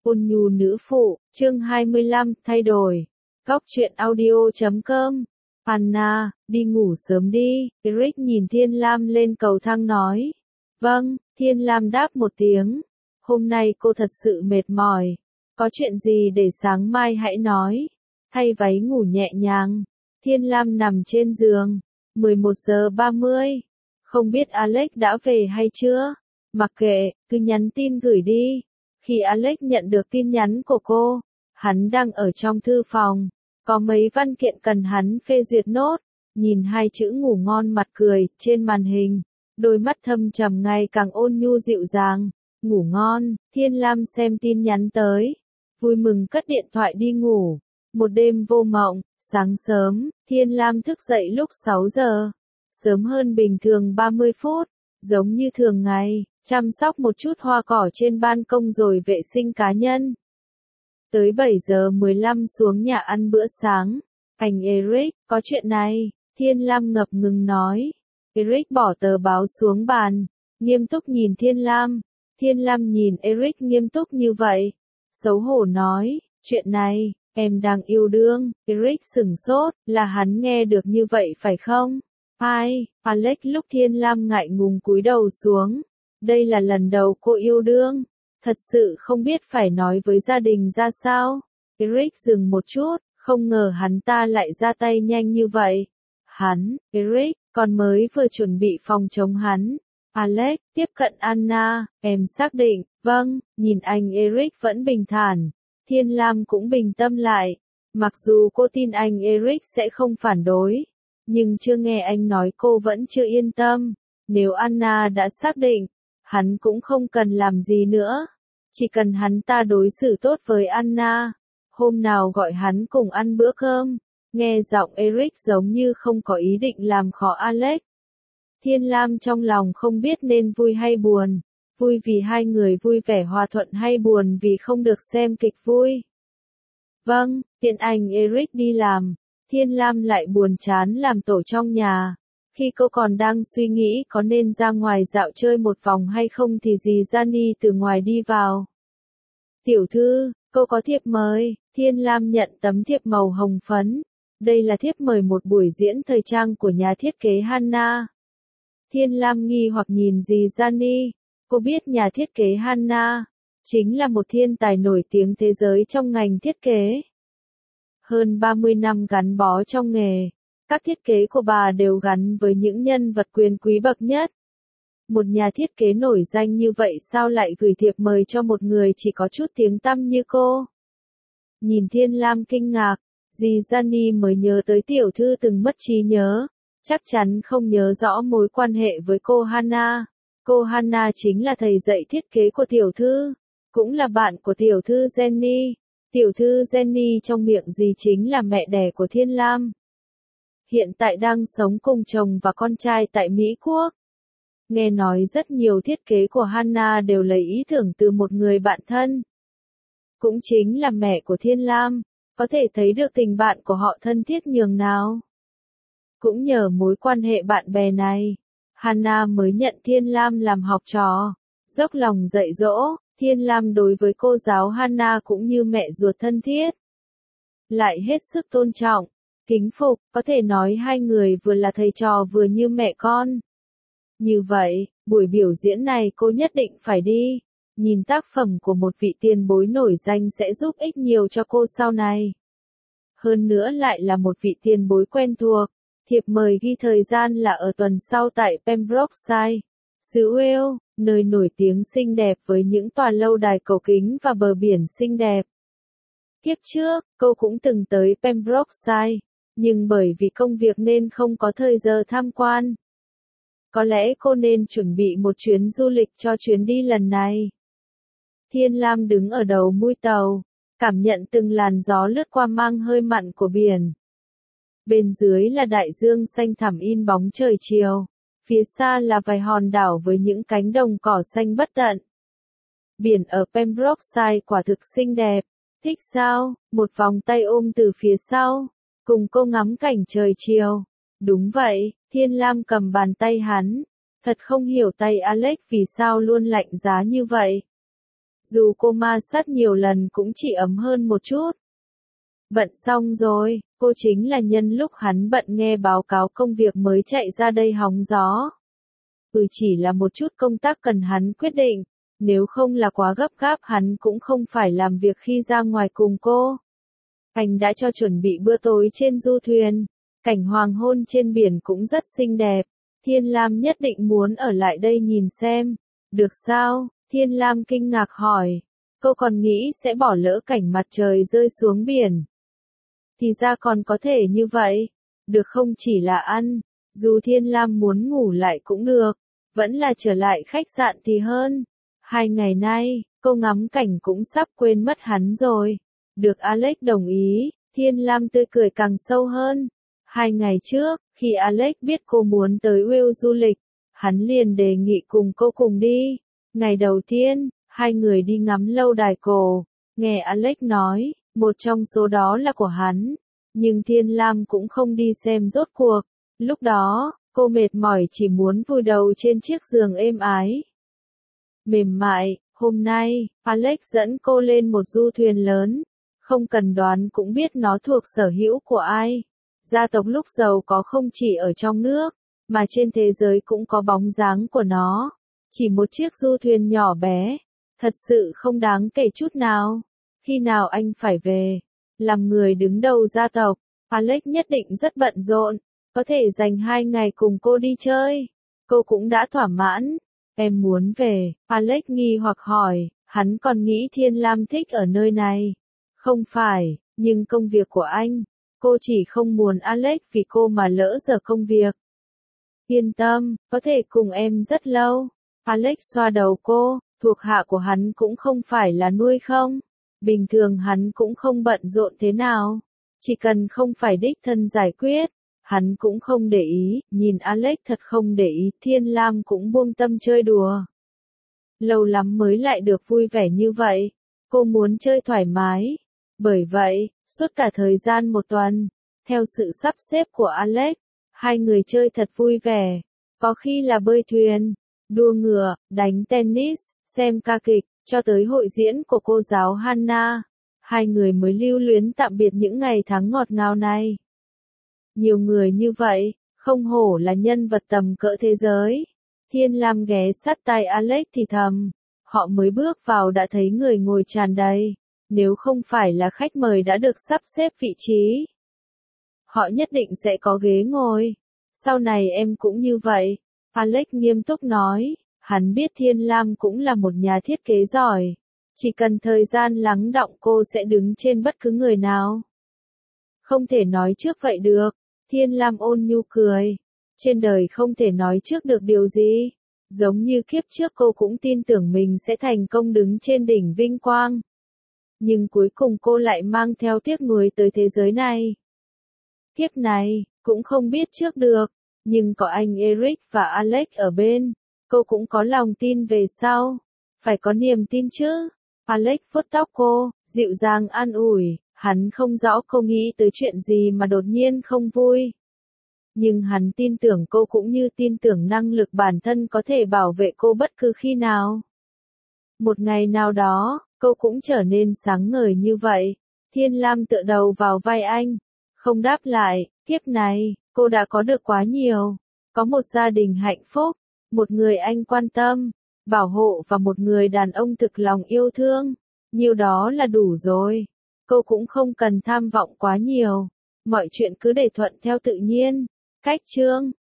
Ôn nhu nữ phụ, chương 25, thay đổi. Góc truyện audio.com. Anna, đi ngủ sớm đi, Eric nhìn Thiên Lam lên cầu thang nói. Vâng, Thiên Lam đáp một tiếng. Hôm nay cô thật sự mệt mỏi. Có chuyện gì để sáng mai hãy nói. Thay váy ngủ nhẹ nhàng. Thiên Lam nằm trên giường. 11 giờ 30. Không biết Alex đã về hay chưa? Mặc kệ, cứ nhắn tin gửi đi. Khi Alex nhận được tin nhắn của cô, hắn đang ở trong thư phòng. Có mấy văn kiện cần hắn phê duyệt nốt. Nhìn hai chữ ngủ ngon mặt cười trên màn hình. Đôi mắt thâm trầm ngày càng ôn nhu dịu dàng. Ngủ ngon, Thiên Lam xem tin nhắn tới. Vui mừng cất điện thoại đi ngủ. Một đêm vô mộng, sáng sớm, Thiên Lam thức dậy lúc 6 giờ. Sớm hơn bình thường 30 phút. Giống như thường ngày, chăm sóc một chút hoa cỏ trên ban công rồi vệ sinh cá nhân. Tới 7 giờ 15 xuống nhà ăn bữa sáng. Anh Eric, có chuyện này, Thiên Lam ngập ngừng nói. Eric bỏ tờ báo xuống bàn, nghiêm túc nhìn Thiên Lam. Thiên Lam nhìn Eric nghiêm túc như vậy. Xấu hổ nói, chuyện này, em đang yêu đương. Eric sửng sốt, là hắn nghe được như vậy phải không? Ai? Alex lúc Thiên Lam ngại ngùng cúi đầu xuống. Đây là lần đầu cô yêu đương. Thật sự không biết phải nói với gia đình ra sao. Eric dừng một chút, không ngờ hắn ta lại ra tay nhanh như vậy. Eric, còn mới vừa chuẩn bị phòng chống hắn. Alex, tiếp cận Anna, em xác định, vâng, nhìn anh Eric vẫn bình thản. Thiên Lam cũng bình tâm lại. Mặc dù cô tin anh Eric sẽ không phản đối. Nhưng chưa nghe anh nói cô vẫn chưa yên tâm. Nếu Anna đã xác định, hắn cũng không cần làm gì nữa. Chỉ cần hắn ta đối xử tốt với Anna. Hôm nào gọi hắn cùng ăn bữa cơm. Nghe giọng Eric giống như không có ý định làm khó Alex. Thiên Lam trong lòng không biết nên vui hay buồn. Vui vì hai người vui vẻ hòa thuận hay buồn vì không được xem kịch vui. Vâng, tiện anh Eric đi làm. Thiên Lam lại buồn chán làm tổ trong nhà. Khi cô còn đang suy nghĩ có nên ra ngoài dạo chơi một vòng hay không thì dì Gianni từ ngoài đi vào. Tiểu thư, cô có thiệp mời. Thiên Lam nhận tấm thiệp màu hồng phấn. Đây là thiệp mời một buổi diễn thời trang của nhà thiết kế Hanna. Thiên Lam nghi hoặc nhìn dì Gianni. Cô biết nhà thiết kế Hanna chính là một thiên tài nổi tiếng thế giới trong ngành thiết kế. Hơn 30 năm gắn bó trong nghề, các thiết kế của bà đều gắn với những nhân vật quyền quý bậc nhất. Một nhà thiết kế nổi danh như vậy sao lại gửi thiệp mời cho một người chỉ có chút tiếng tăm như cô? Nhìn Thiên Lam kinh ngạc, dì Gianni mới nhớ tới tiểu thư từng mất trí nhớ, chắc chắn không nhớ rõ mối quan hệ với cô Hanna. Cô Hanna chính là thầy dạy thiết kế của tiểu thư, cũng là bạn của tiểu thư Jenny. Tiểu thư Jenny trong miệng dì chính là mẹ đẻ của Thiên Lam. Hiện tại đang sống cùng chồng và con trai tại Mỹ Quốc. Nghe nói rất nhiều thiết kế của Hanna đều lấy ý tưởng từ một người bạn thân. Cũng chính là mẹ của Thiên Lam, có thể thấy được tình bạn của họ thân thiết nhường nào. Cũng nhờ mối quan hệ bạn bè này, Hanna mới nhận Thiên Lam làm học trò, dốc lòng dạy dỗ. Thiên Lam đối với cô giáo Hanna cũng như mẹ ruột thân thiết. Lại hết sức tôn trọng, kính phục, có thể nói hai người vừa là thầy trò vừa như mẹ con. Như vậy, buổi biểu diễn này cô nhất định phải đi. Nhìn tác phẩm của một vị tiền bối nổi danh sẽ giúp ích nhiều cho cô sau này. Hơn nữa lại là một vị tiền bối quen thuộc. Thiệp mời ghi thời gian là ở tuần sau tại Pembrokeshire, xứ Wales, nơi nổi tiếng xinh đẹp với những tòa lâu đài cổ kính và bờ biển xinh đẹp. Kiếp trước, cô cũng từng tới Pembrokeshire, nhưng bởi vì công việc nên không có thời giờ tham quan. Có lẽ cô nên chuẩn bị một chuyến du lịch cho chuyến đi lần này. Thiên Lam đứng ở đầu mũi tàu, cảm nhận từng làn gió lướt qua mang hơi mặn của biển. Bên dưới là đại dương xanh thẳm in bóng trời chiều. Phía xa là vài hòn đảo với những cánh đồng cỏ xanh bất tận. Biển ở Pembrokeshire quả thực xinh đẹp. Thích sao? Một vòng tay ôm từ phía sau. Cùng cô ngắm cảnh trời chiều. Đúng vậy, Thiên Lam cầm bàn tay hắn. Thật không hiểu tay Alex vì sao luôn lạnh giá như vậy. dù cô ma sát nhiều lần cũng chỉ ấm hơn một chút. Bận xong rồi, cô chính là nhân lúc hắn bận nghe báo cáo công việc mới chạy ra đây hóng gió. Chỉ là một chút công tác cần hắn quyết định, nếu không là quá gấp gáp hắn cũng không phải làm việc khi ra ngoài cùng cô. Anh đã cho chuẩn bị bữa tối trên du thuyền, cảnh hoàng hôn trên biển cũng rất xinh đẹp. Thiên Lam nhất định muốn ở lại đây nhìn xem. Được sao? Thiên Lam kinh ngạc hỏi. Cô còn nghĩ sẽ bỏ lỡ cảnh mặt trời rơi xuống biển. Thì ra còn có thể như vậy. Được không chỉ là ăn, dù Thiên Lam muốn ngủ lại cũng được, vẫn là trở lại khách sạn thì hơn. 2 ngày nay, cô ngắm cảnh cũng sắp quên mất hắn rồi. Được Alex đồng ý, Thiên Lam tươi cười càng sâu hơn. 2 ngày trước, khi Alex biết cô muốn tới Wales du lịch, hắn liền đề nghị cùng cô cùng đi. Ngày đầu tiên, 2 người đi ngắm lâu đài cổ. Nghe Alex nói, một trong số đó là của hắn. Nhưng Thiên Lam cũng không đi xem rốt cuộc. Lúc đó, cô mệt mỏi chỉ muốn vùi đầu trên chiếc giường êm ái. Mềm mại, hôm nay, Alex dẫn cô lên một du thuyền lớn. Không cần đoán cũng biết nó thuộc sở hữu của ai. Gia tộc lúc giàu có không chỉ ở trong nước, mà trên thế giới cũng có bóng dáng của nó. Chỉ một chiếc du thuyền nhỏ bé, thật sự không đáng kể chút nào. Khi nào anh phải về? Làm người đứng đầu gia tộc, Alex nhất định rất bận rộn, có thể dành 2 ngày cùng cô đi chơi. Cô cũng đã thỏa mãn. Em muốn về, Alex nghi hoặc hỏi, hắn còn nghĩ Thiên Lam thích ở nơi này. Không phải, nhưng công việc của anh, cô chỉ không muốn Alex vì cô mà lỡ dở công việc. Yên tâm, có thể cùng em rất lâu. Alex xoa đầu cô, thuộc hạ của hắn cũng không phải là nuôi không. Bình thường hắn cũng không bận rộn thế nào. Chỉ cần không phải đích thân giải quyết, hắn cũng không để ý. Nhìn Alex thật không để ý, Thiên Lam cũng buông tâm chơi đùa. Lâu lắm mới lại được vui vẻ như vậy. Cô muốn chơi thoải mái. Bởi vậy, suốt cả thời gian 1 tuần, theo sự sắp xếp của Alex, 2 người chơi thật vui vẻ. Có khi là bơi thuyền, đua ngựa, đánh tennis, xem ca kịch, cho tới hội diễn của cô giáo Hannah. 2 người mới lưu luyến tạm biệt những ngày tháng ngọt ngào này. Nhiều người như vậy, không hổ là nhân vật tầm cỡ thế giới. Thiên Lam ghé sát tai Alex thì thầm. Họ mới bước vào đã thấy người ngồi tràn đầy. Nếu không phải là khách mời đã được sắp xếp vị trí, họ nhất định sẽ có ghế ngồi. Sau này em cũng như vậy. Alex nghiêm túc nói. Hắn biết Thiên Lam cũng là một nhà thiết kế giỏi. Chỉ cần thời gian lắng đọng cô sẽ đứng trên bất cứ người nào. Không thể nói trước vậy được. Thiên Lam ôn nhu cười. Trên đời không thể nói trước được điều gì. Giống như kiếp trước cô cũng tin tưởng mình sẽ thành công đứng trên đỉnh vinh quang. Nhưng cuối cùng cô lại mang theo tiếc nuối tới thế giới này. Kiếp này, cũng không biết trước được. Nhưng có anh Eric và Alex ở bên, cô cũng có lòng tin về sau. Phải có niềm tin chứ. Alex vuốt tóc cô, dịu dàng an ủi. Hắn không rõ cô nghĩ tới chuyện gì mà đột nhiên không vui. Nhưng hắn tin tưởng cô cũng như tin tưởng năng lực bản thân có thể bảo vệ cô bất cứ khi nào. Một ngày nào đó, cô cũng trở nên sáng ngời như vậy. Thiên Lam tựa đầu vào vai anh. Không đáp lại, kiếp này, cô đã có được quá nhiều. Có một gia đình hạnh phúc, một người anh quan tâm, bảo hộ và một người đàn ông thực lòng yêu thương. Nhiều đó là đủ rồi. Cô cũng không cần tham vọng quá nhiều. Mọi chuyện cứ để thuận theo tự nhiên. Cách chương